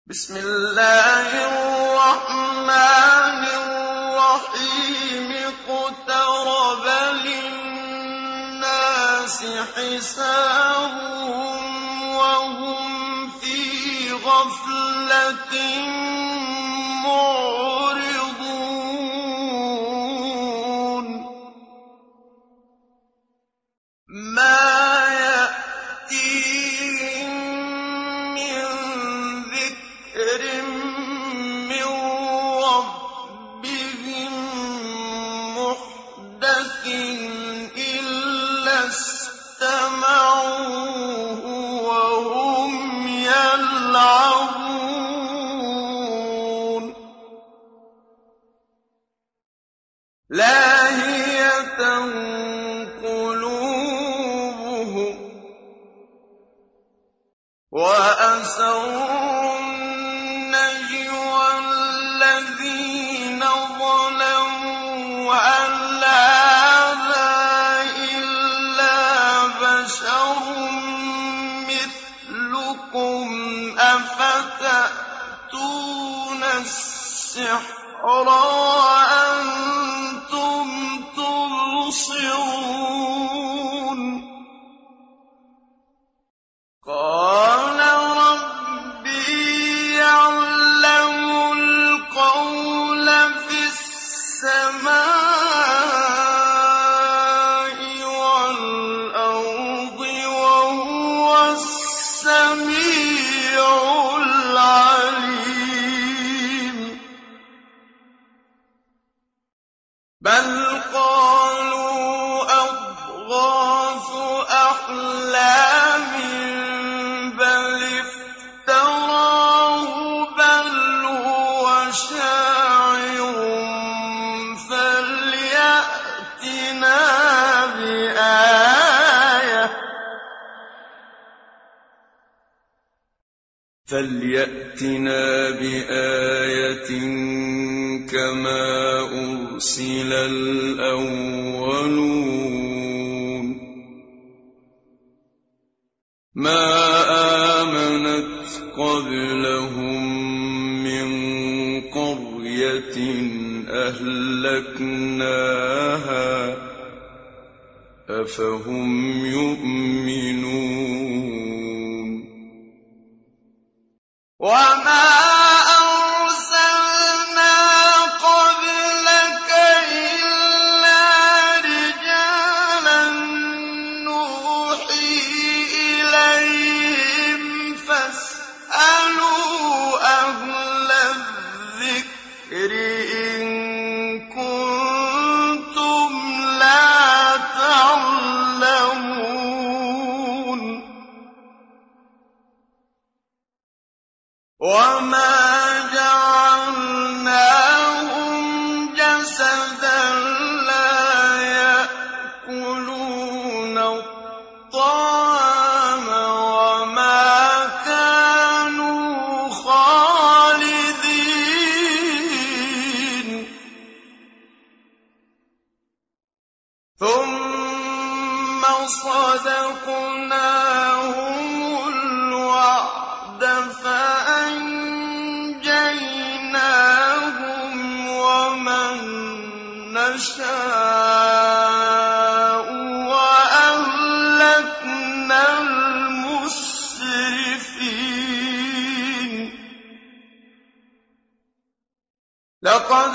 بسم الله الرحمن الرحيم اقترب للناس حسابهم وهم في غفلة معرضون ما يأتيهم من ذكر من ربهم محدث إلا استمعوه وهم يلعبون لاهية قلوبهم وأسروا النجوى الذين ظلموا هل هذا إلا بشر مثلكم أفتأتون السحر وأنتم تبصرون قال ربي يعلم القول في السماء والأرض وهو السميع العليم بل قالوا أضغاث أحلام بل افتراه بل هو شاعر فليأتنا بآية كما أرسل الأولون ما آمنت قبلهم من قرية أهلكناها أفهم يؤمنون وما أرسلنا قبلك إلا رجالا نوحي إليهم فاسألوا أهل الذكر إن كنتم لا تعلمون وما جعلناهم جسدا لا يأكلون الطعام وما كانوا خالدين ثم صدقناهم الوعد فأنجيناهم ومن نشاء وأهلكنا المسرفين لقد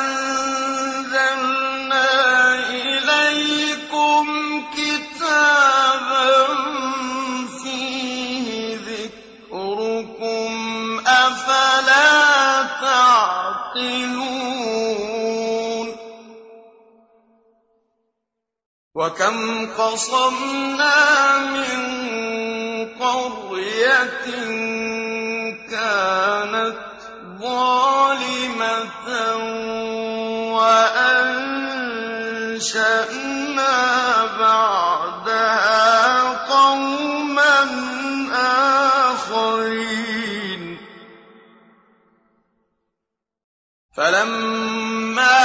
أنزلنا إليكم كتابا فيه ذكركم أفلا تعقلون وكم قصمنا من قرية كانت ظالمة وأنشأنا بعدها قوما آخرين فلما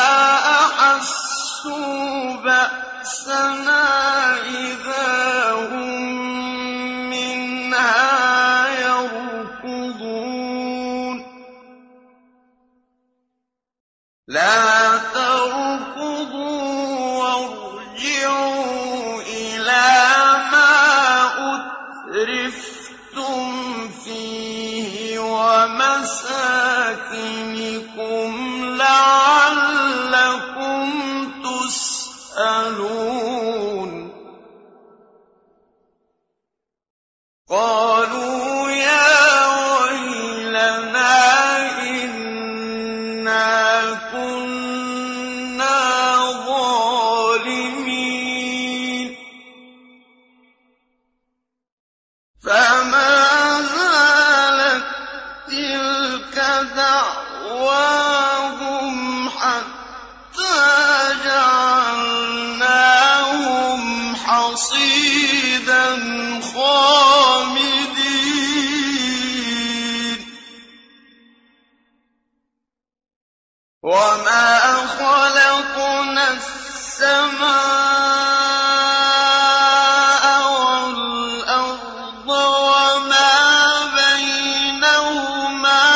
أحسوا بأسنا إذا هم منها يركضون لَا تَرْكُضُوا وَارْجِعُوا إِلَىٰ مَا أُتْرِفْتُمْ فِيهِ وَمَسَاكِنِكُمْ لَعَلَّكُمْ تُسْأَلُونَ قَالُوا يَا وَيْلَنَا إِنَّا كُنَّا ظَالِمِينَ فَمَا زَالَت تِّلْكَ دَعْوَاهُمْ حَتَّىٰ جَعَلْنَاهُمْ حَصِيدًا خَامِدِينَ وَمَا خَلَقْنَا السَّمَاءَ وَالْأَرْضَ وَمَا بَيْنَهُمَا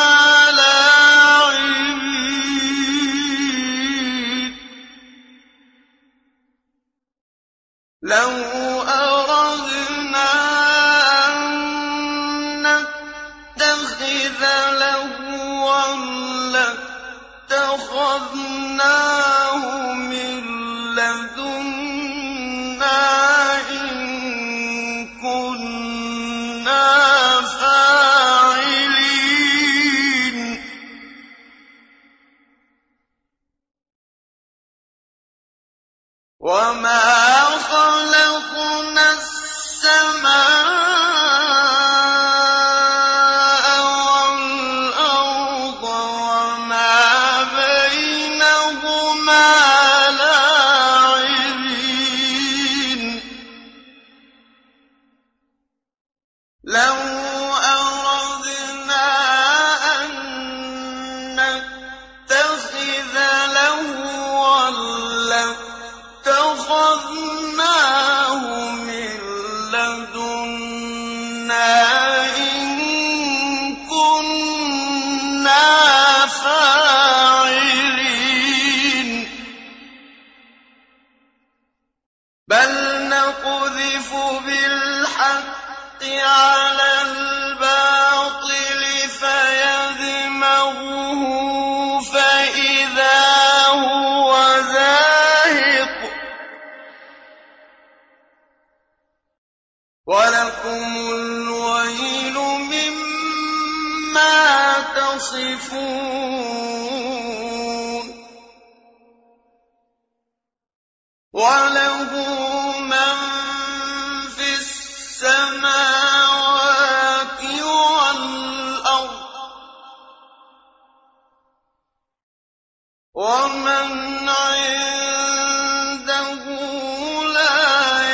لَاعِبِينَ لَوْ أَرَدْنَا أَن نَّتَّخِذَ لَهْوًا لَّاتَّخَذْنَاهُ مِن لَّدُنَّا إِن كُنَّا فَاعِلِينَ وَمَا خَلَقْنَا السَّمَاءَ وَالْأَرْضَ وَمَا بَيْنَهُمَا لَاعِبِينَ لَوْ أَرَدْنَا أَن نَّتَّخِذَ لَهْوًا لَّاتَّخَذْنَاهُ مِن لَّدُنَّا إِن كُنَّا فَاعِلِينَ بَلْ نَقْذِفُ بِالْحَقِّ عَلَى الْبَاطِلِ فَيَدْمَغُهُ فَإِذَا هُوَ زَاهِقٌ وَلَكُمُ الْوَيْلُ مِمَّا تَصِفُونَ وَلَهُ مَن فِي السَّمَاوَاتِ وَالْأَرْضِ وَمَنْ عِندَهُ لَا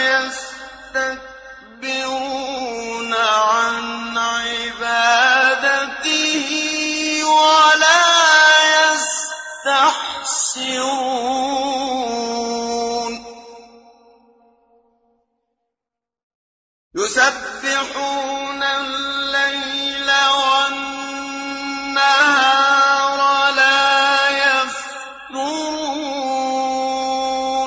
يَسْتَكْبِرُونَ عَنْ عِبَادَتِهِ وَلَا يَسْتَحْسِرُونَ يُسَبِّحُونَ اللَّيْلَ وَالنَّهَارَ لَا يَفْتُرُونَ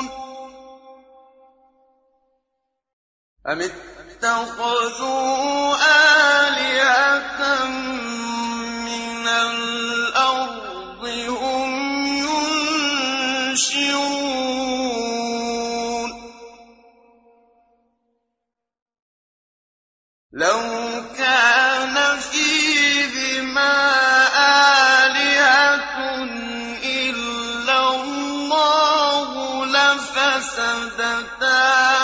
أَمِ اتَّخَذُوا آلِهَةً مِّنَ الْأَرْضِ هُمْ يُنشِرُونَ لَوْ كَانَ فِيهِمَا آلِهَةٌ إِلَّا اللَّهُ لَفَسَدَتَا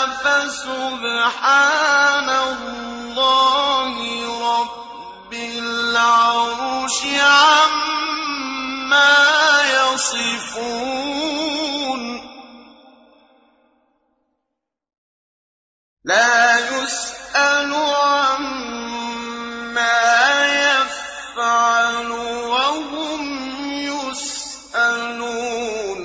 فَسُبْحَانَ اللَّهِ رَبِّ الْعَرْشِ عَمَّا يَصِفُونَ لَا يُسْأَلُ عَمَّا يَفْعَلُ وَهُمْ يُسْأَلُونَ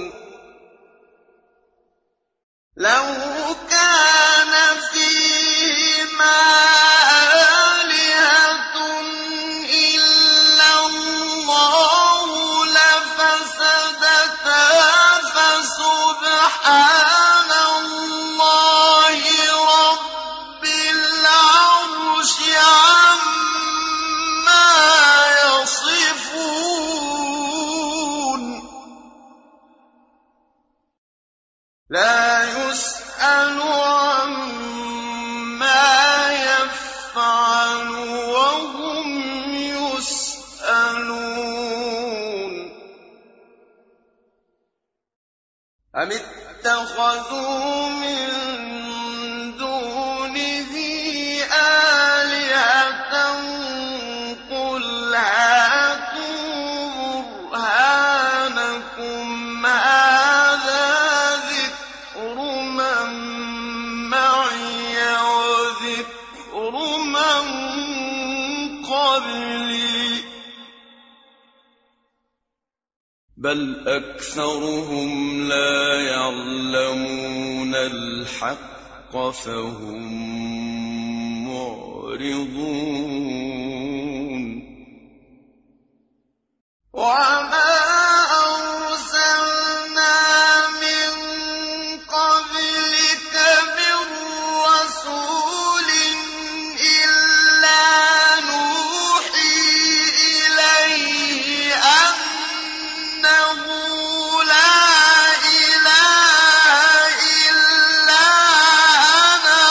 لَوْ كَانَ فِيهِمَا آلِهَةٌ إِلَّا اللَّهُ لَفَسَدَتَا أَمِ اتَّخَذُوا مِن دُونِهِ آلِهَةً ۖ قُلْ هَاتُوا بُرْهَانَكُمْ هَٰذَا ذِكْرُ مَن مَّعِيَ وَذِكْرُ مَن قَبْلِي ۗ بَلْ أَكْثَرُهُمْ لَا يَعْلَمُونَ الْحَقَّ فَهُم مُّعْرِضُونَ وَمَا أَرْسَلْنَا مِن قَبْلِكَ مِن رَّسُولٍ إِلَّا نُوحِي إِلَيْهِ أَنَّهُ لَا إِلَٰهَ إِلَّا أَنَا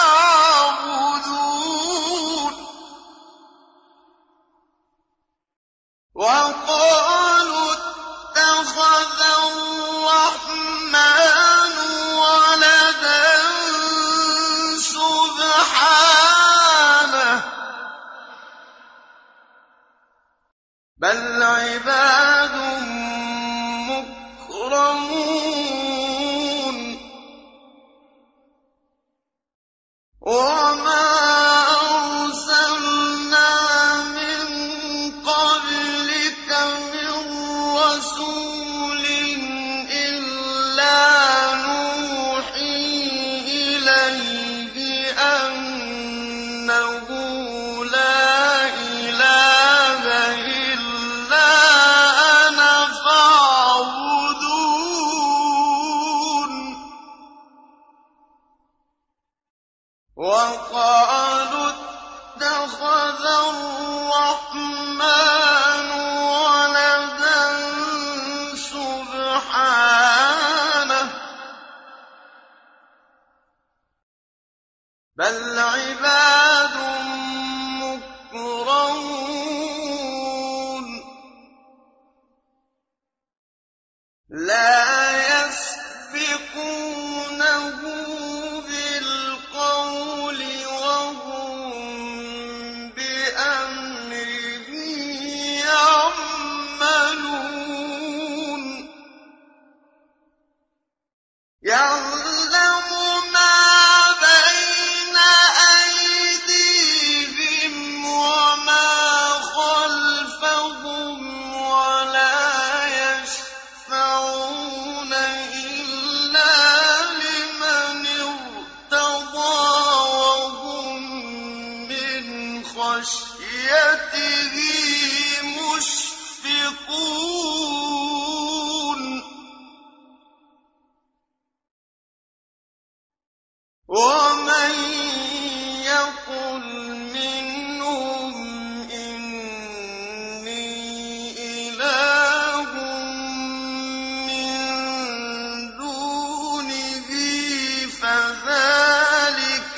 فَاعْبُدُونِ وَقَالُوا اتَّخَذَ الرَّحْمَٰنُ وَلَدًا سُبْحَانَهُ ۚ بَلْ عِبَادٌ مُّكْرَمُونَ وَمَا أَرْسَلْنَا مِن قَبْلِكَ مِن رَّسُولٍ إِلَّا نُوحِي إِلَيْهِ أَنَّهُ لَا إِلَٰهَ إِلَّا أَنَا فَاعْبُدُونِ وَقَالُوا اتَّخَذَ الرَّحْمَٰنُ وَلَدًا سُبْحَانَهُ ۚ بَلْ عِبَادٌ مُّكْرَمُونَ لَا يَسْبِقُونَهُ بِالْقَوْلِ وَهُم بِأَمْرِهِ يَعْمَلُونَ يَعْلَمُ مَا بَيْنَ أَيْدِيهِمْ وَمَا خَلْفَهُمْ وَلَا يَشْفَعُونَ إِلَّا لِمَنِ ارْتَضَىٰ وَهُم مِّنْ خَشْيَتِهِ مُشْفِقُونَ وَمَن يَقُلْ مِنْهُمْ إِنِّي إِلَٰهٌ مِّن دُونِهِ فَذَٰلِكَ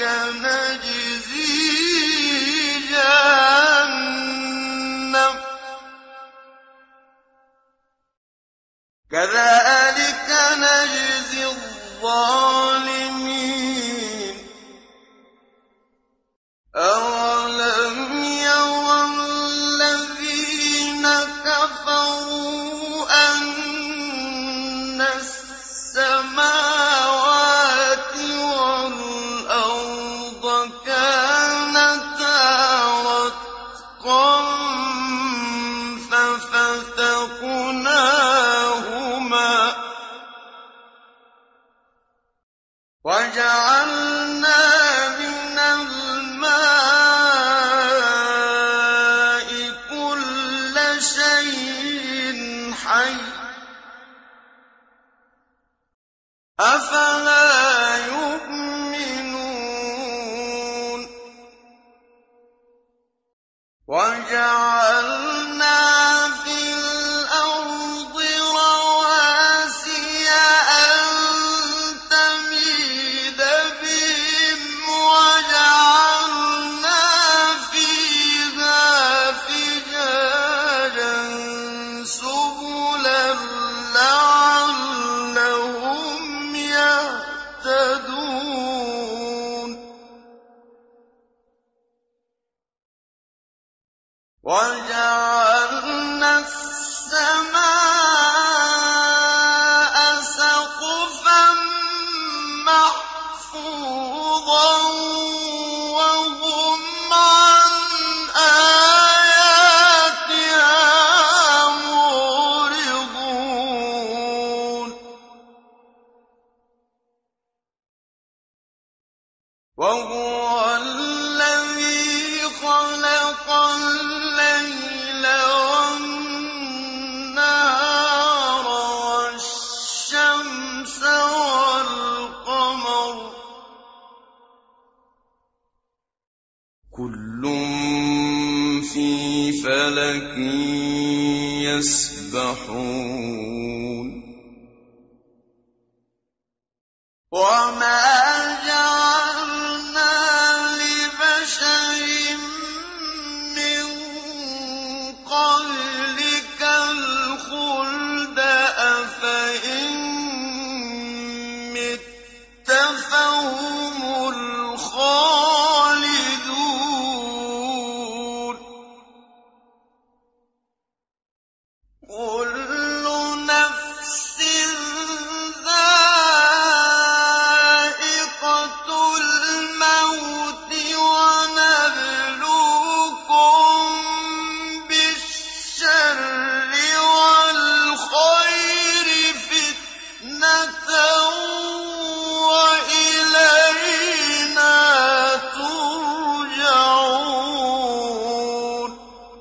نَجْزِيهِ جَهَنَّمَ ۚ كَذَٰلِكَ نَجْزِي الظَّالِمِينَ أَوَلَمْ يَرَ الَّذِينَ كَفَرُوا أَنَّ السَّمَاوَاتِ وَالْأَرْضَ كَانَتَا رَتْقًا فَفَتَقْنَاهُمَا وَجَعَلْنَا مِنَ الْمَاءِ كُلَّ شَيْءٍ حَيٍّ ۖ أَفَلَا يُؤْمِنُونَ وَجَعَلْنَا فِي الْأَرْضِ رَوَاسِيَ أَن تَمِيدَ بِهِمْ وَجَعَلْنَا فِيهَا فِجَاجًا سُبُلًا لَّعَلَّهُمْ وَهُوَ الَّذِي خَلَقَ اللَّيْلَ وَالنَّهَارَ وَالشَّمْسَ وَالْقَمَرَ ۖ كُلٌّ فِي فَلَكٍ يَسْبَحُونَ وَمَا جَعَلْنَا لِبَشَرٍ مِّن قَبْلِكَ الْخُلْدَ ۖ أَفَإِن مِّتَّ فَهُمُ الْخَالِدُونَ كُلُّ نَفْسٍ ذَائِقَةُ الْمَوْتِ ۖ وَنَبْلُوكُم بِالشَّرِّ وَالْخَيْرِ فِتْنَةً ۖ وَإِلَيْنَا تُرْجَعُونَ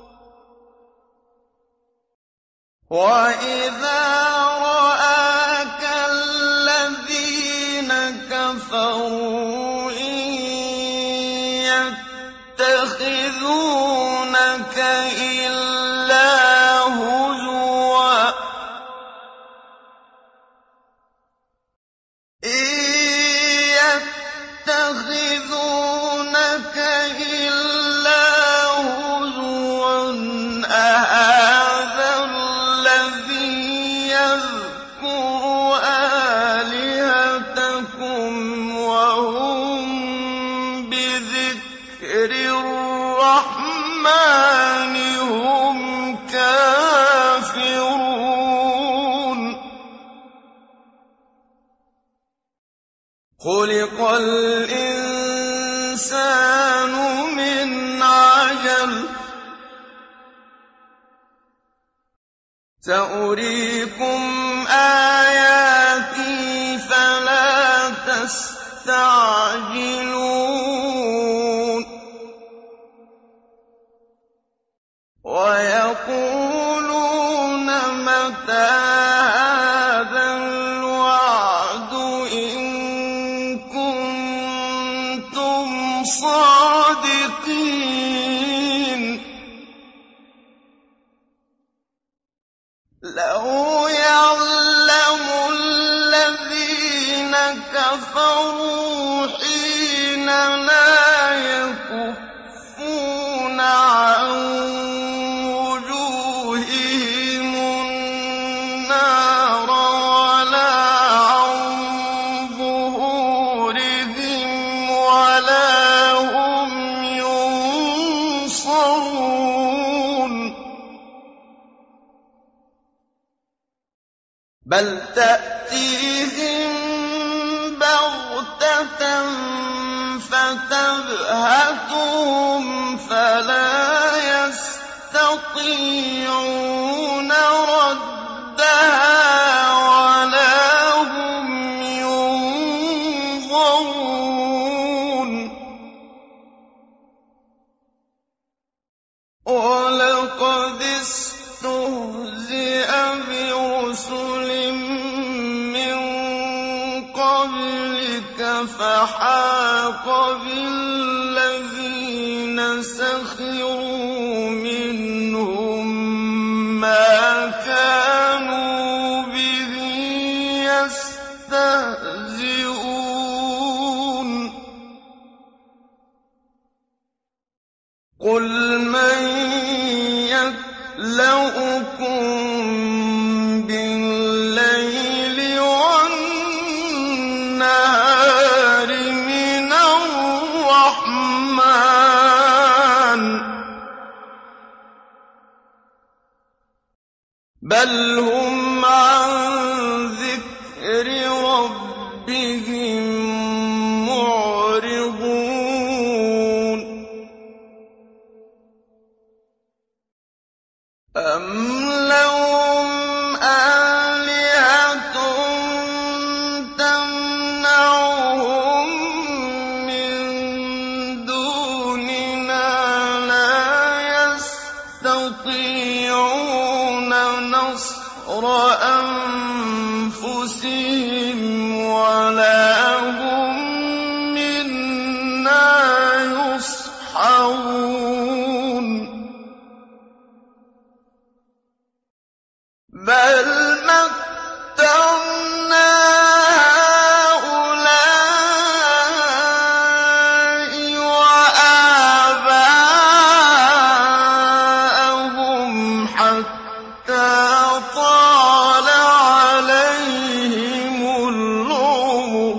وَإِذَا رَآكَ الَّذِينَ كَفَرُوا إِن يَتَّخِذُونَكَ إِلَّا هُزُوًا أَهَٰذَا الَّذِي يَذْكُرُ آلِهَتَكُمْ وَهُم بِذِكْرِ الرَّحْمَٰنِ هُمْ كَافِرُونَ خُلِقَ الْإِنسَانُ مِنْ عَجَلٍ ۚ سَأُرِيكُمْ آيَاتِي فَلَا تَسْتَعْجِلُونِ وَيَقُولُونَ مَتَىٰ هَٰذَا الْوَعْدُ إِن كُنتُمْ صَادِقِينَ لَوْ يَعْلَمُ الَّذِينَ كَفَرُوا حِينَ لَا يَكُفُّونَ عَن وُجُوهِهِمُ النَّارَ وَلَا عَن ظُهُورِهِمْ وَلَا هُمْ يُنصَرُونَ بَلْ تَأْتِيهِم بَغْتَةً فَتَبْهَتُهُمْ فَلَا يَسْتَطِيعُونَ رَدَّهَا وَلَا هُمْ يُنظَرُونَ وَلَقَدِ اسْتُهْزِئَ بِرُسُلٍ مِّن قَبْلِكَ فَحَاقَ بِالَّذِينَ سَخِرُوا مِنْهُم مَّا كَانُوا بِهِ يَسْتَهْزِئُونَ قُلْ مَن يَكْلَؤُكُم بِاللَّيْلِ وَالنَّهَارِ مِنَ الرَّحْمَٰنِ ۚ بَلْ هُمْ عَن ذِكْرِ رَبِّهِم مُّعْرِضُونَ أَمْ لَهُمْ آلِهَةٌ تَمْنَعُهُم مِّن يستطيعون نصر أنفسهم ولا هم منا يصحبون بل متعنا هؤلاء وآباءهم حتى طال عليهم العمر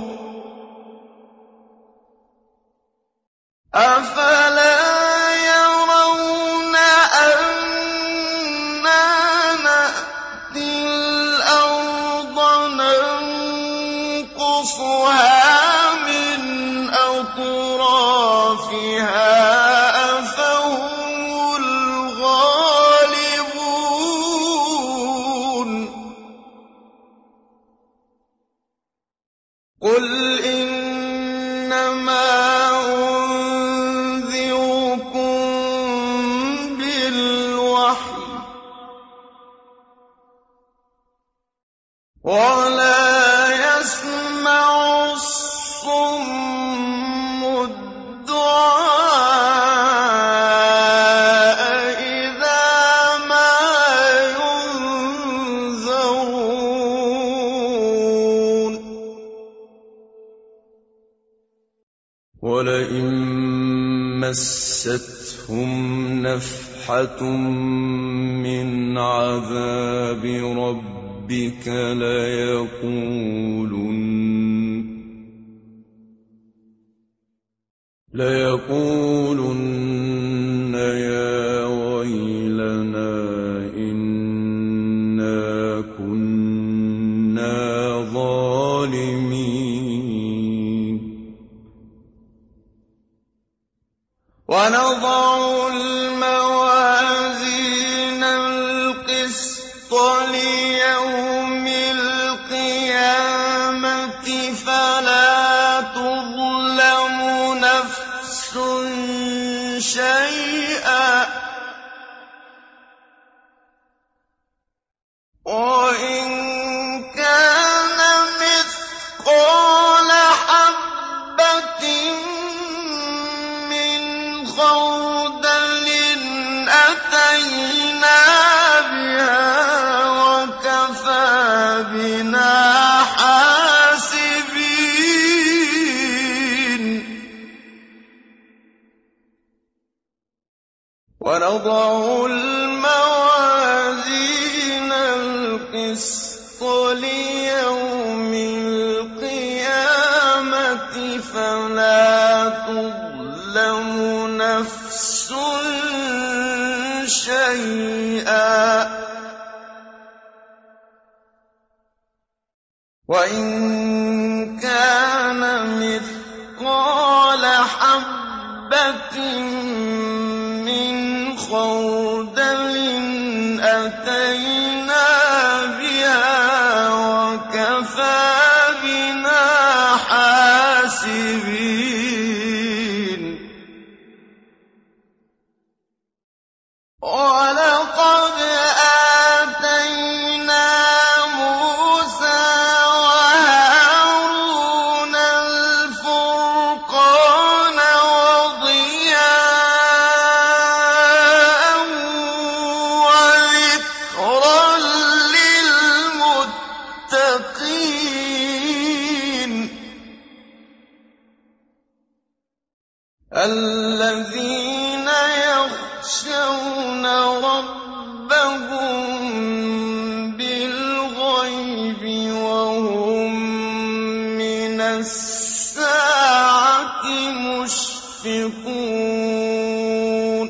أفلا يرون أنا نأتي الأرض ننقصها من أطرافها أفهم الغالبون قل إنما أنذركم بالوحي ولا يسمع الصم الدعاء إذا ما ينذرون ولئن مستهم نفحة من عذاب ربك ليقولن يا ويلنا إنا كنا ظالمين ونضع الموازين القسط ليوم القيامة فلا تظلم نفس شيئا وإن كان مثقال حبة من خردل أتينا بها وكفى بنا حاسبين ونضع الموازين القسط ليوم القيامة فلا تظلم نفس شيئا وإن كان مثقال حبة من خردل أتينا بها وكفى بنا حاسبين ولقد آتينا موسى وهارون الفرقان وضياء وذكرا للمتقين الذين يخشون ربهم بالغيب وهم من الساعة مشفقون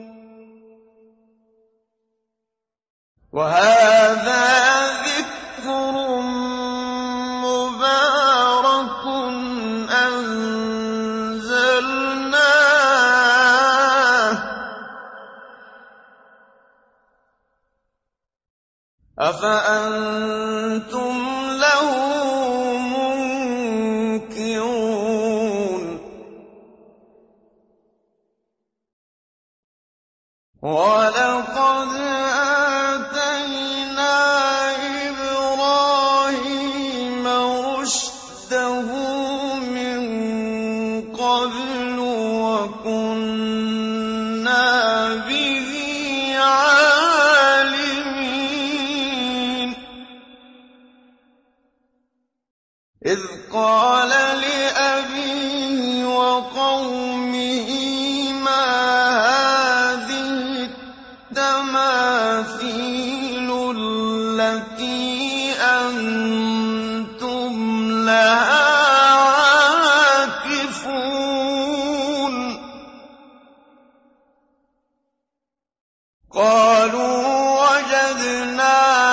وهذا ذكر مبارك أنزلناه أفأنتم له منكرون ولقد قال لأبيه وقومه ما هذه التماثيل التي أنتم لها عاكفون قالوا وجدنا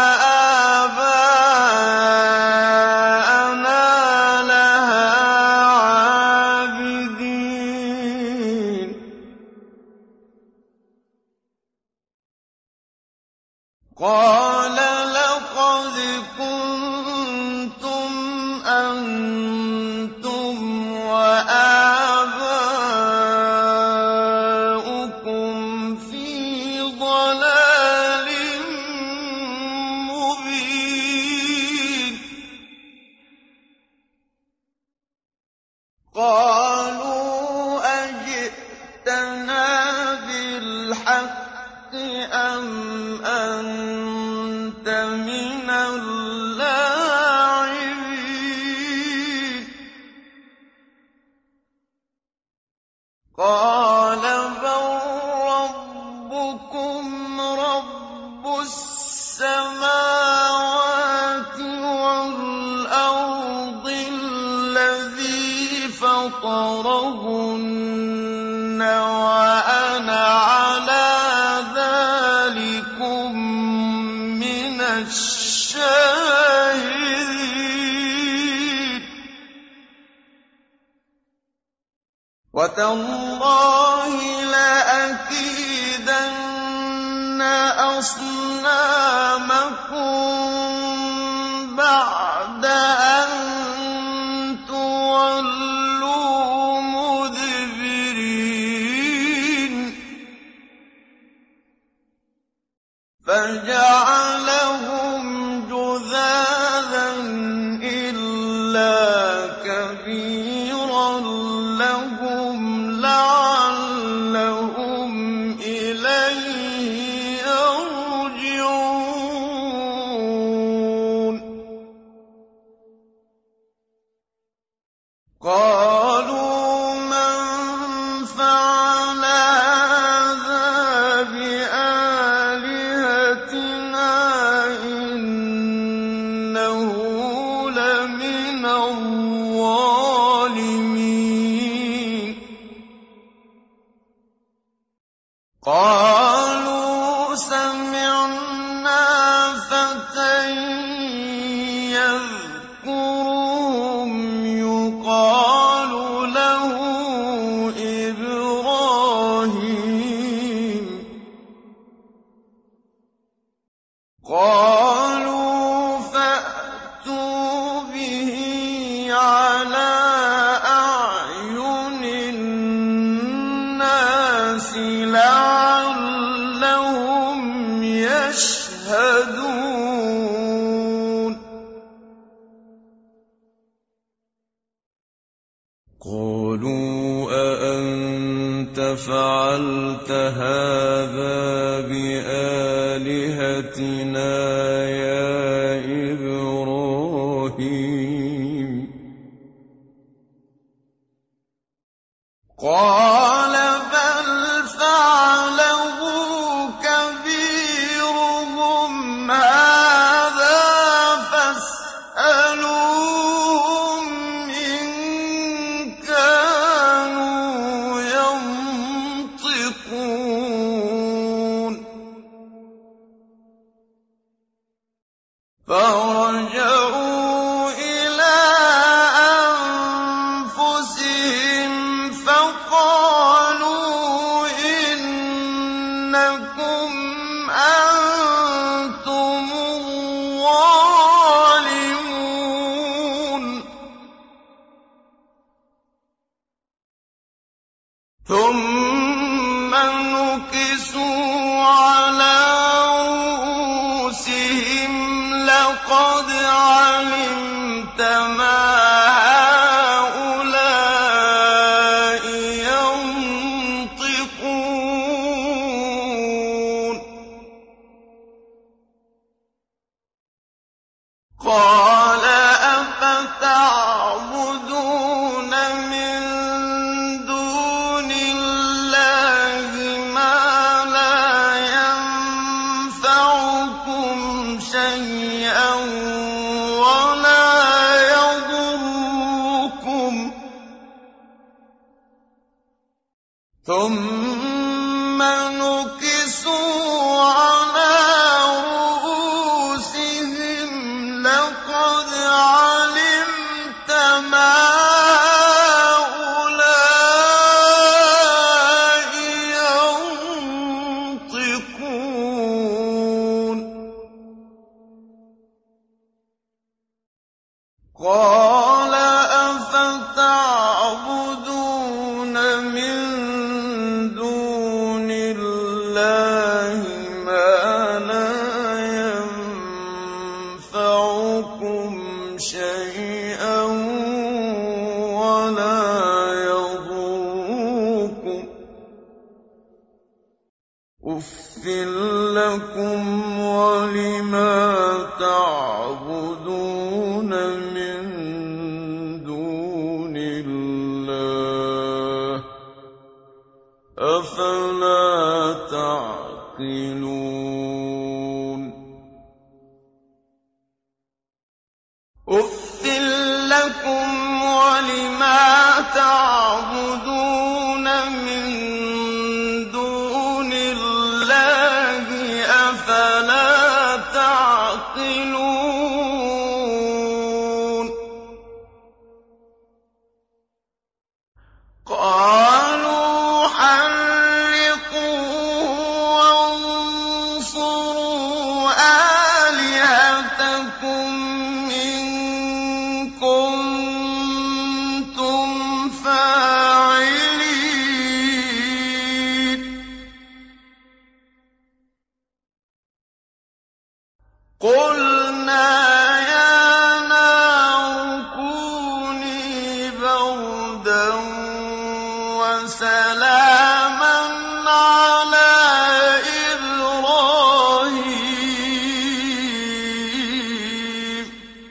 آباءنا لها عابدين قال لقد كنتم أنتم وآباؤكم في ضلال مبين قالوا أجئتنا بالحق أم أنت من اللاعبين قال بل ربكم رب السماوات والأرض الذي فطرهن وأنا على ذلكم من الشاهدين وتالله لأكيدن أصنامكم بعد أن تولوا مدبرين فجعلهم جذاذا إلا كبيرا لهم لعلهم إليه يرجعون قالوا من فعل هذا بآلهتنا إنه لمن الظالمين قالوا سمعنا فتى يذكرهم يقال له إبراهيم قالوا فأتوا به على أعين الناس لعلهم يشهدون قالوا أأنت فعلت هذا بآلهتنا يا إبراهيم قال بل فعله كبيرهم هذا فاسألوهم إن كانوا ينطقون فرجعوا إلى أنفسهم فقالوا إنكم أنتم الظالمون ثم نكسوا على رؤوسهم لقد علمت ما هؤلاء ينطقون قال أفتعبدون بكم شيئا ولا يضركم ثم نكسوا على رؤوسهم لقد علمت ما هؤلاء ينطقون قال أفتعبدون من دون الله ما لا ينفعكم شيئا ولا يضركم أُفٍّ لكم ولما تعبدون من دون الله أفلا تعقلون أُفٍّ لكم ولما تعبدون من دون الله أفلا تعقلون قالوا حرقوه وانصروا آلهتكم إن كنتم فاعلين قلنا يا نار كوني بردا وسلاما على إبراهيم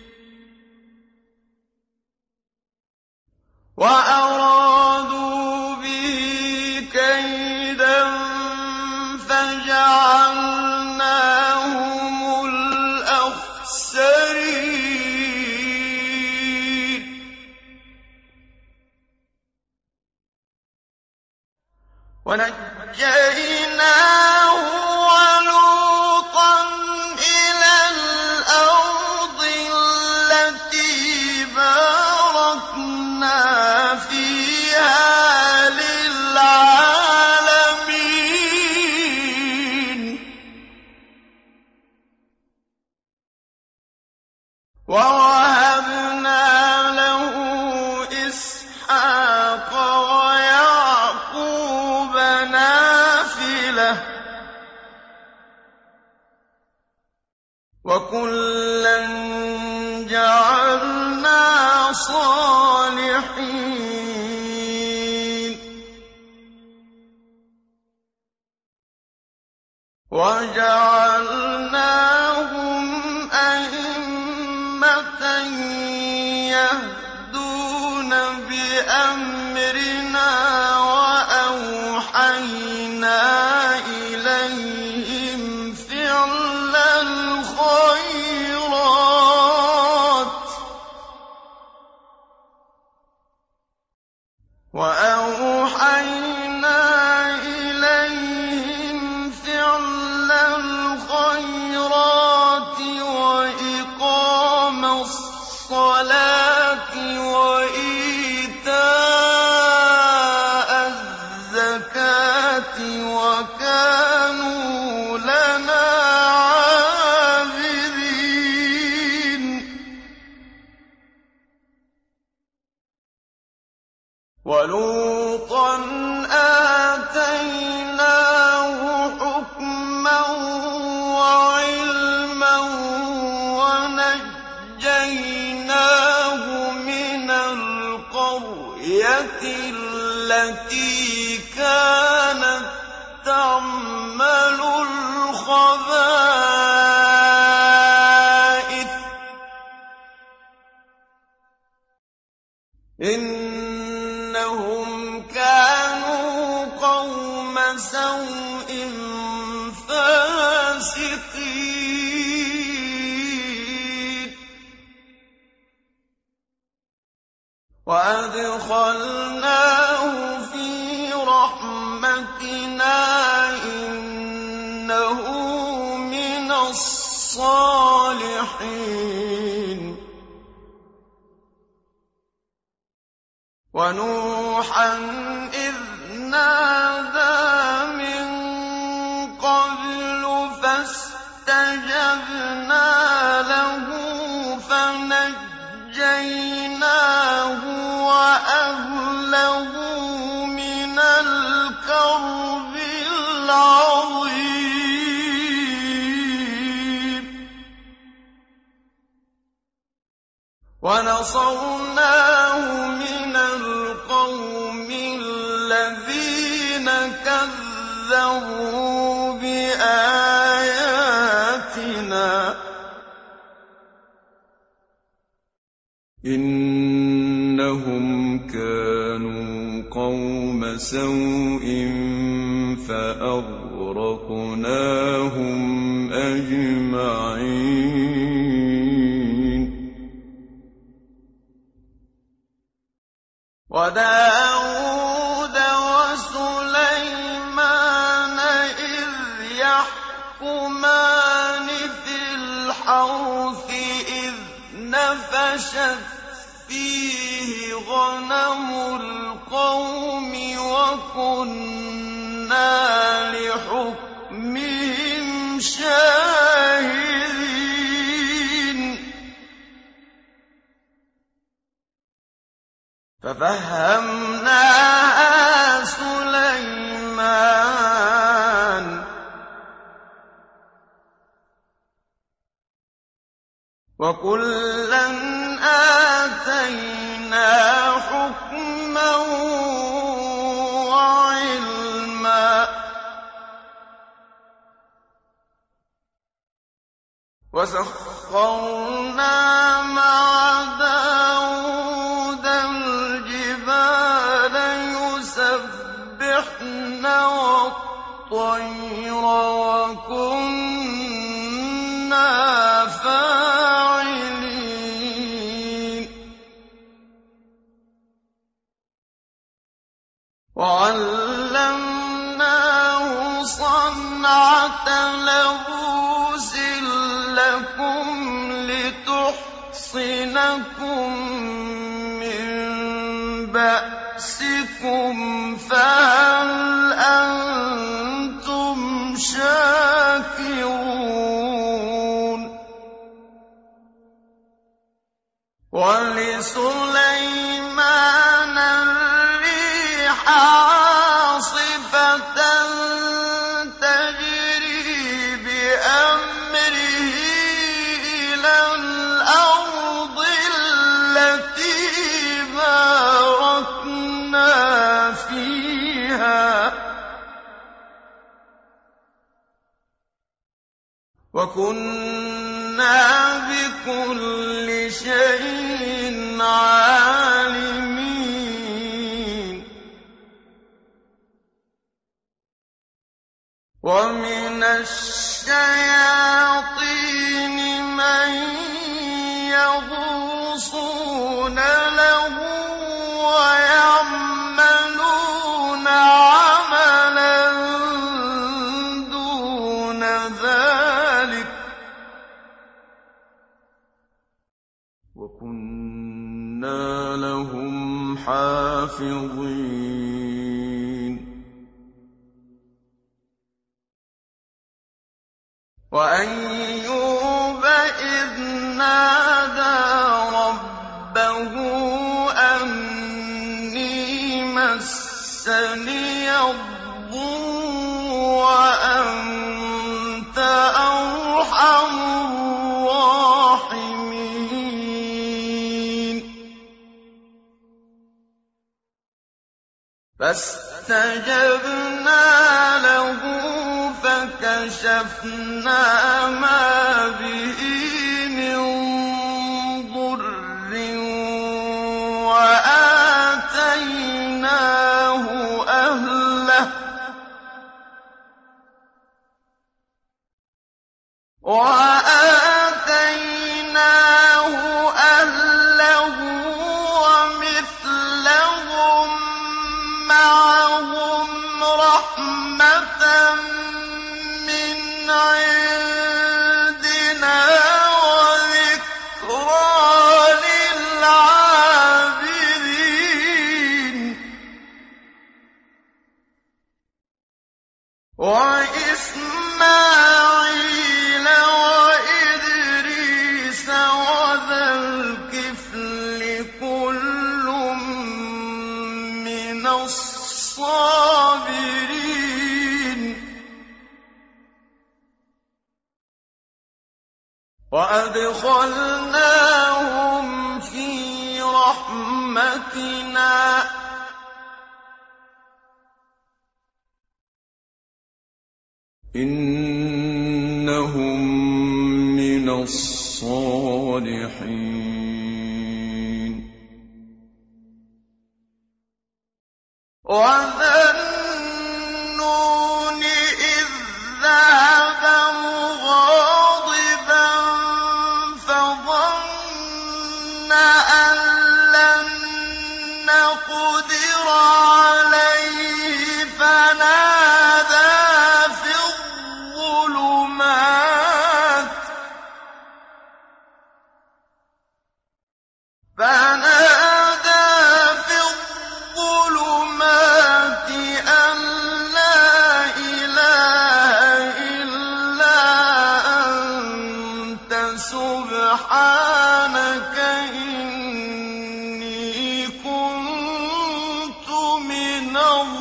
وأرادوا به كيدا فجعلناهم الأخسرين ونجيناه ولوطا إلى الأرض التي باركنا فيها للعالمين ووهبنا له إسحاق ويعقوب نافلة وكلا جعلنا صالحين وجعلناهم أئمة يهدون بأمرنا وأوحينا إليهم فعل الخيرات وإقام الصلاة وإيتاء وَأَدْخَلْنَاهُ فِي رَحْمَتِنَا ۖ إِنَّهُ مِنَ الصَّالِحِينَ وَنُوحًا إِذْ نَادَىٰ مِن قَبْلُ فَاسْتَجَبْنَا لَهُ فَنَجَّيْنَاهُ وَأَهْلَهُ مِنَ الْكَرْبِ الْعَظِيمِ وَنَصَرْنَاهُ مِنَ الْقَوْمِ الَّذِينَ كَذَّبُوا بِآيَاتِنَا ۚ إِنَّهُمْ كَانُوا قَوْمَ سَوْءٍ فَأَغْرَقْنَاهُمْ أَجْمَعِينَ وَدَاوُودَ وَسُلَيْمَانَ إِذْ يَحْكُمَانِ فِي الْحَرْثِ إِذْ نَفَشَتْ فِيهِ غَنَمُ الْقَوْمِ وَكُنَّا لِحُكْمِهِمْ شَاهِدِينَ فَفَهَّمْنَاهَا سُلَيْمَانَ ۚ وَكُلًّا آتَيْنَا حُكْمًا وَعِلْمًا ۚ وَسَخَّرْنَا مَعَ دَاوُودَ الْجِبَالَ يُسَبِّحْنَ وَالطَّيْرَ وَكُنَّا فَاعِلِينَ وَعَلَّمْنَاهُ صَنْعَةَ لَبُوسٍ لَّكُمْ لِتُحْصِنَكُم مِّن بَأْسِكُمْ ۖ فَهَلْ أَنتُمْ شَاكِرُونَ وَلِسُلَيْمَانَ الرِّيحَ عَاصِفَةً تَجْرِي بِأَمْرِهِ إِلَى الْأَرْضِ الَّتِي بَارَكْنَا فِيهَا ۚ وَكُنَّا بِكُلِّ شَيْءٍ عَالِمِينَ وَمِنَ الشَّيَاطِينِ مَن يَغُوصُونَ لَهُ وَيَعْمَلُونَ عَمَلًا دُونَ ذَٰلِكَ ۖ وَكُنَّا لَهُمْ حَافِظِينَ وَأَيُّوبَ إِذْ نَادَىٰ رَبَّهُ أَنِّي مَسَّنِيَ الضُّرُّ وَأَنتَ أَرْحَمُ الرَّاحِمِينَ فَاسْتَجَبْنَا لَهُ فَكَشَفْنَا مَا بِهِ مِن ضُرٍّ وَآتَيْنَاهُ أَهْلَهُ وَآتَيْنَاهُ أَهْلَهُ وَمِثْلَهُم مَّعَهُمْ رَحْمَةً مِّنْ عِندِنَا وَذِكْرَىٰ لِلْعَابِدِينَ وَإِسْمَاعِيلَ وَإِدْرِيسَ وَذَا الْكِفْلِ كُلٌّ مِّنَ الصَّابِرِينَ وَأَدْخَلْنَاهُمْ فِي رَحْمَتِنَا ۖ إِنَّهُم مِّنَ الصَّالِحِينَ وَذَا النُّونِ إِذ ذَّهَبَ مُغَاضِبًا فَظَنَّ أَن لَّن نَّقْدِرَ عَلَيْهِ فَنَادَىٰ فِي الظُّلُمَاتِ أَن لَّا إِلَٰهَ إِلَّا أَنتَ سُبْحَانَكَ إِنِّي كُنتُ مِنَ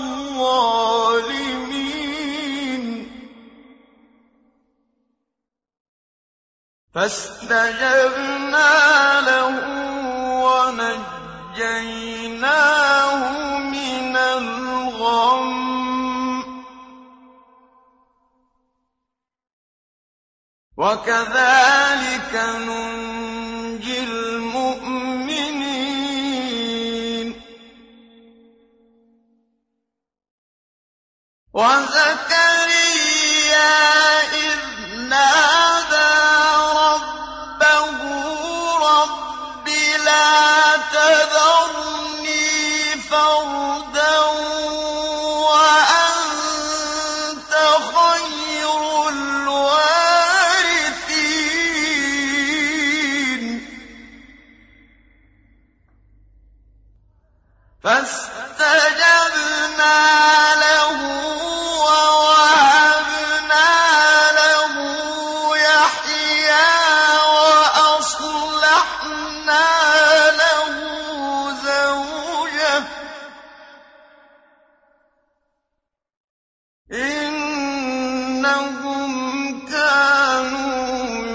الظَّالِمِينَ فَاسْتَجَبْنَا لَهُ وَنَجَّيْنَاهُ مِنَ الْغَمِّ ۚ وَكَذَٰلِكَ نُنجِي الْمُؤْمِنِينَ وَزَكَرِيَّا إِذْ نَادَىٰ رَبَّهُ رَبِّ لَا تَذَرْنِي فَرْدًا وَأَنتَ خَيْرُ الْوَارِثِينَ فَاسْتَجَبْنَا لَهُ وَوَهَبْنَا لَهُ يَحْيَىٰ وَأَصْلَحْنَا لَهُ زَوْجَهُ ۚ إِنَّهُمْ كَانُوا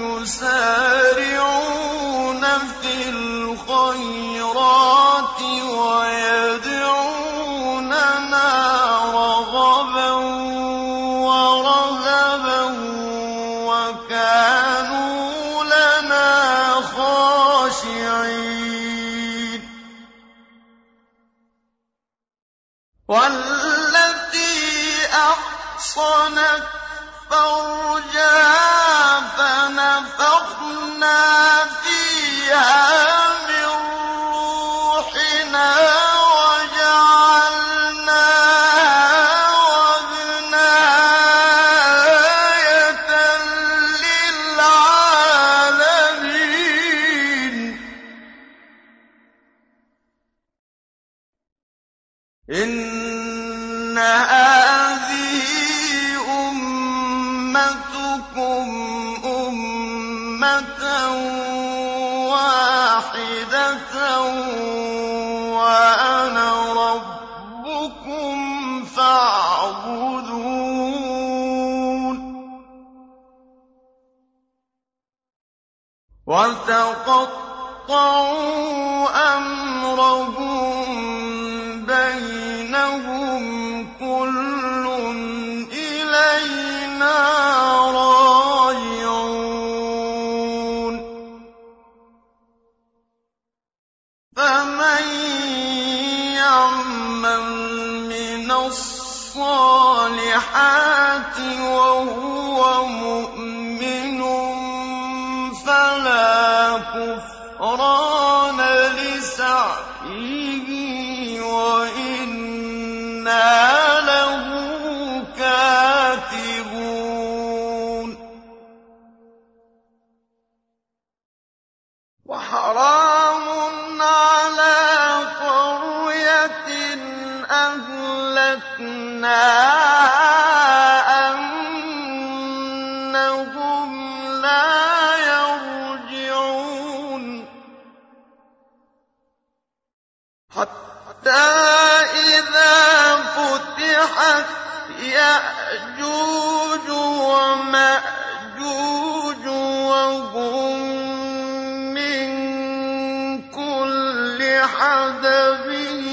يُسَارِعُونَ فِي الْخَيْرَاتِ وَيَدْعُونَنَا رَغَبًا وَرَهَبًا وَكَانُوا لَنَا خَاشِعِينَ وَالَّتِي أَحْصَنَتْ فَرْجَهَا فَنَفَخْنَا فِيهَا مِن رُّوحِنَا وَجَعَلْنَاهَا وَابْنَهَا آيَةً لِّلْعَالَمِينَ إِنَّ هَٰذِهِ أُمَّتُكُمْ أُمَّةً وَاحِدَةً وَأَنَا رَبُّكُمْ فَاعْبُدُونِ وَتَقَطَّعُوا أَمْرَهُم بَيْنَهُمْ ۖ كُلٌّ إِلَيْنَا رَاجِعُونَ فَمَن يَعْمَلْ مِنَ الصَّالِحَاتِ وَهُوَ مُؤْمِنٌ فَلَا كُفْرَانَ لِسَعْيِهِ وَإِنَّا لَهُ كَاتِبُونَ وَحَرَامٌ عَلَىٰ قَرْيَةٍ أَهْلَكْنَاهَا أَنَّهُمْ لَا يَرْجِعُونَ حَتَّىٰ إِذَا فُتِحَتْ يَأْجُوجُ وَمَأْجُوجُ وَهُم مِّن كُلِّ حَدَبٍ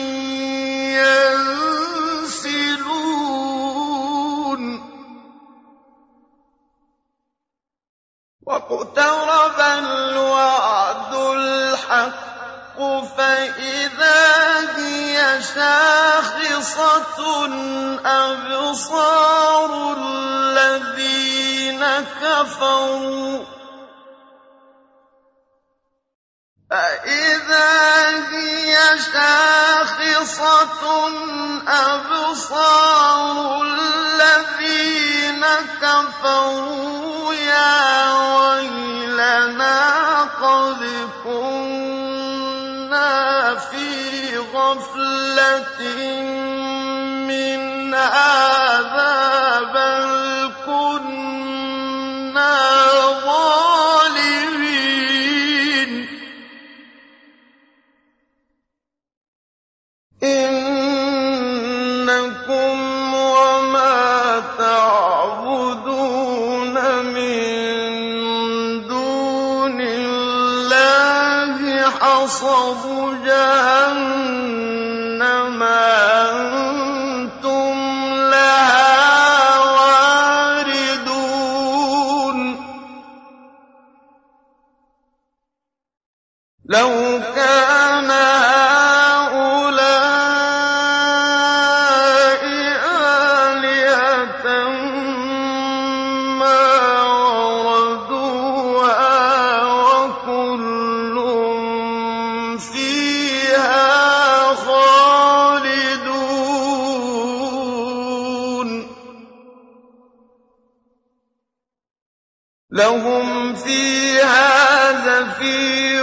يَنسِلُونَ وَاقْتَرَبَ الْوَعْدُ الْحَقُّ فَإِذَا هِيَ شَاخِصَةٌ أَبْصَارُ الَّذِينَ كَفَرُوا يَا وَيْلَنَا قَدْ كُنَّا فِي غَفْلَةٍ مِّنْ هَٰذَا بَلْ كُنَّا ظَالِمِينَ إِنَّكُمْ وَمَا تَعْبُدُونَ مِن دُونِ اللَّهِ حَصَبُ جَهَنَّمَ أَنتُمْ لَهَا وَارِدُونَ لَوْ كَانَ هَٰؤُلَاءِ آلِهَةً مَّا وَرَدُوهَا وَكُلٌّ فِيهَا خَالِدُونَ لَهُمْ فِيهَا زَفِيرٌ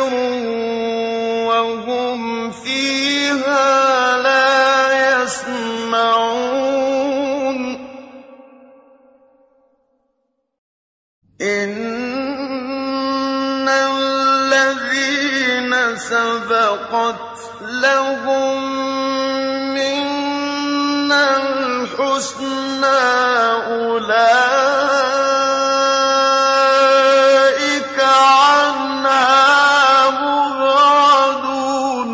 وَهُمْ فِيهَا لَا يَسْمَعُونَ إِنَّ الَّذِينَ سَبَقَتْ لَهُم مِّنَّا الْحُسْنَىٰ أُولَٰئِكَ عَنْهَا مُبْعَدُونَ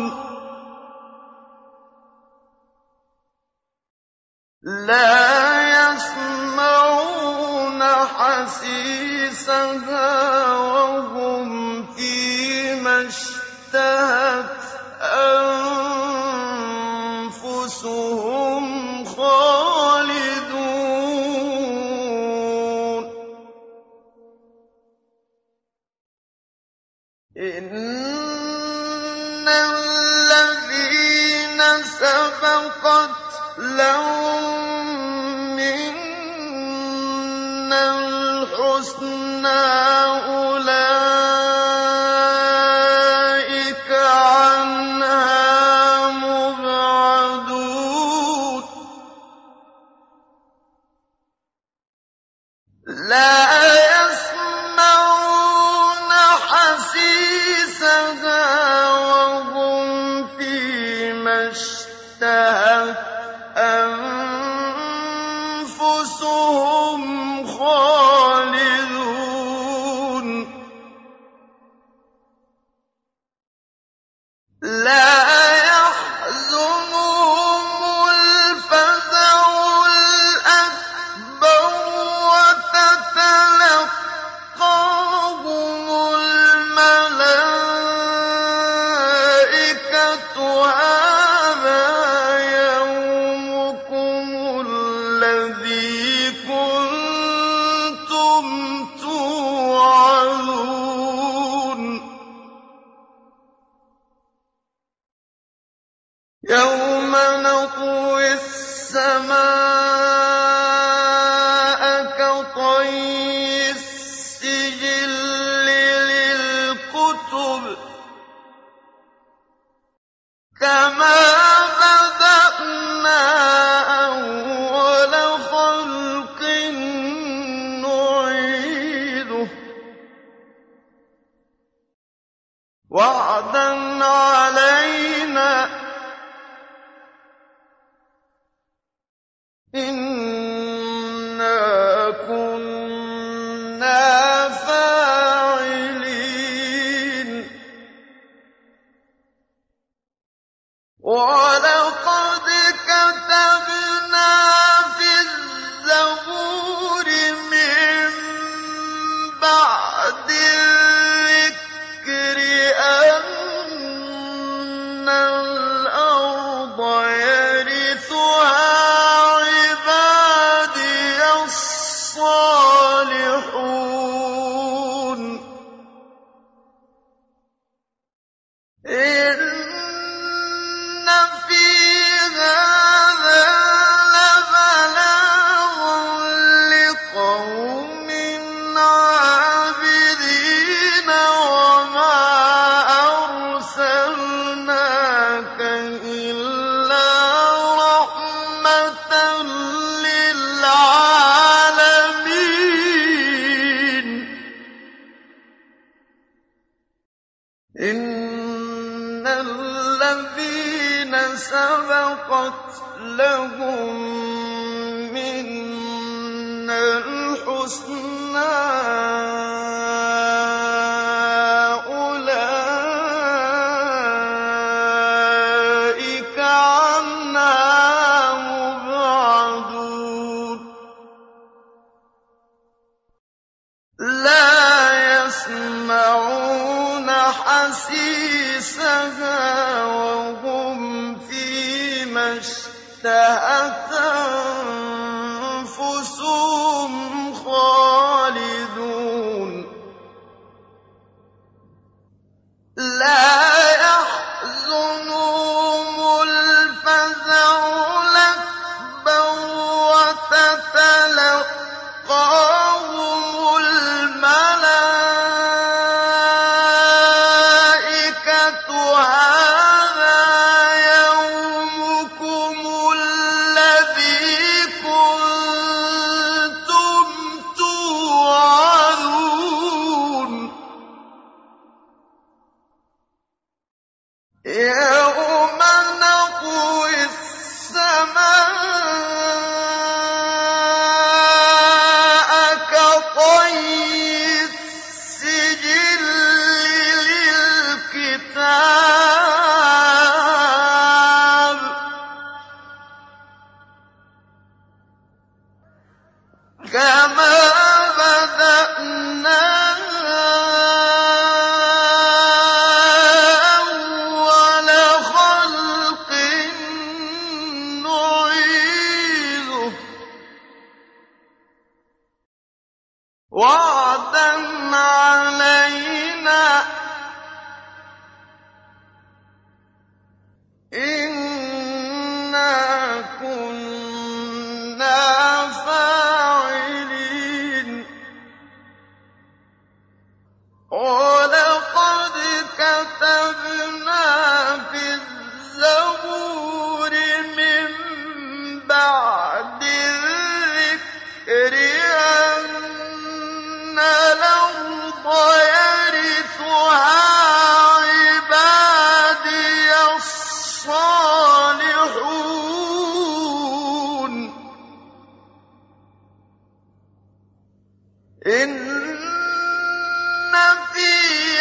لَا يَسْمَعُونَ حَسِيسَهَا وَهُمْ فِيمَا اشْتَهَتْ أَنفُسُهُمْ خَالِدُونَ إِنَّ الَّذِينَ سَبَقَتْ لَهُم مِّنَّا الْحُسْنَىٰ أُولَٰئِكَ عَنْهَا مُبْعَدُونَ لَا يَسْمَعُونَ حَسِيسَهَا وَهُمْ فِيمَا اشْتَهَتْ أَنفُسُهُمْ خَالِدُونَ لَا يَحْزُنُهُمُ الْفَزَعُ الْأَكْبَرُ وَتَتَلَقَّاهُمُ الْمَلَائِكَةُ كَمَا بَدَأْنَا أَوَّلَ خَلْقٍ نُّعِيدُهُ ۚ وَعْدًا عَلَيْنَا ۚ إِنَّا كُنَّا فَاعِلِينَ وَلَقَدْ كَتَبْنَا فِي الزَّبُورِ مِن بَعْدِ الذِّكْرِ أَنَّ الْأَرْضَ يَرِثُهَا عِبَادِيَ الصَّالِحُونَ إِنَّ فِي هَٰذَا لَبَلَاغًا لِّقَوْمٍ عَابِدِينَ وَمَا أَرْسَلْنَاكَ إِلَّا رَحْمَةً لِّلْعَالَمِينَ إِنَّ الَّذِينَ سَبَقَتْ لَهُم مِّنَّا الْحُسْنَىٰ أُولَٰئِكَ عَنْهَا مُبْعَدُونَ لَا يَسْمَعُونَ حَسِيسَهَا وَهُمْ فِيمَا اشْتَهَتْ أَنفُسُهُمْ خَالِدُونَ لَا يَحْزُنُهُمُ الْفَزَعُ الْأَكْبَرُ وَتَتَلَقَّاهُمُ الْمَلَائِكَةُ هَٰذَا يَوْمُكُمُ الَّذِي كُنتُمْ تُوعَدُونَ يَوْمَ نَطْوِي السَّمَاءَ كَطَيِّ السِّجِلِّ لِلْكِتَابِ ۚ كَمَا بَدَأْنَا أَوَّلَ خَلْقٍ نُّعِيدُهُ ۚ وَعْدًا عَلَيْنَا ۚ إِنَّا كُنَّا فَاعِلِينَ وَلَقَدْ كَتَبْنَا فِي الزَّبُورِ مِن بَعْدِ الذِّكْرِ أَنَّ الْأَرْضَ يَرِثُهَا عِبَادِيَ الصَّالِحُونَ إِنَّ فِي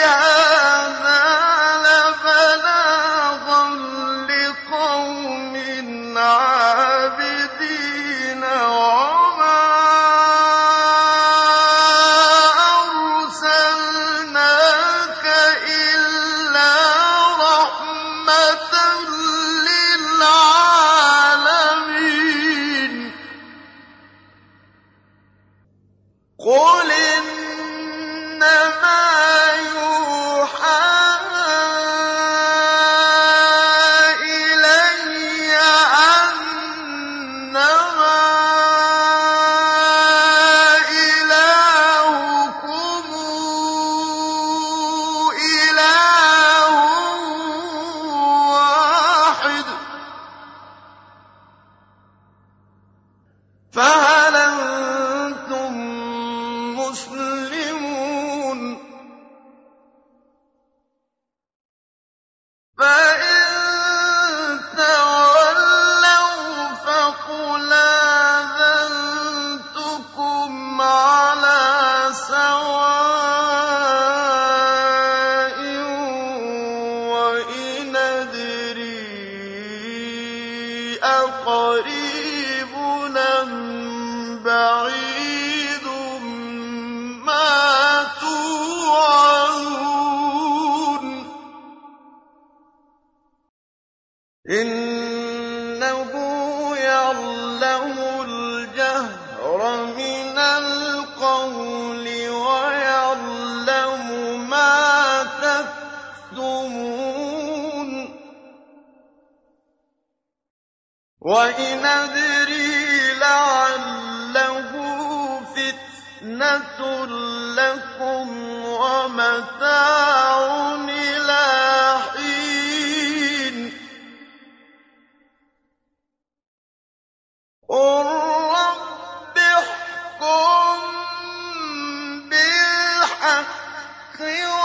إِنَّهُ يَعْلَمُ الْجَهْرَ مِنَ الْقَوْلِ وَيَعْلَمُ مَا تَكْتُمُونَ وَإِنْ أَدْرِي لَعَلَّهُ فِتْنَةٌ لَّكُمْ وَمَتَاعٌ إِلَىٰ حِينٍ قُل رَّبِّ احْكُم بِالْحَقِّ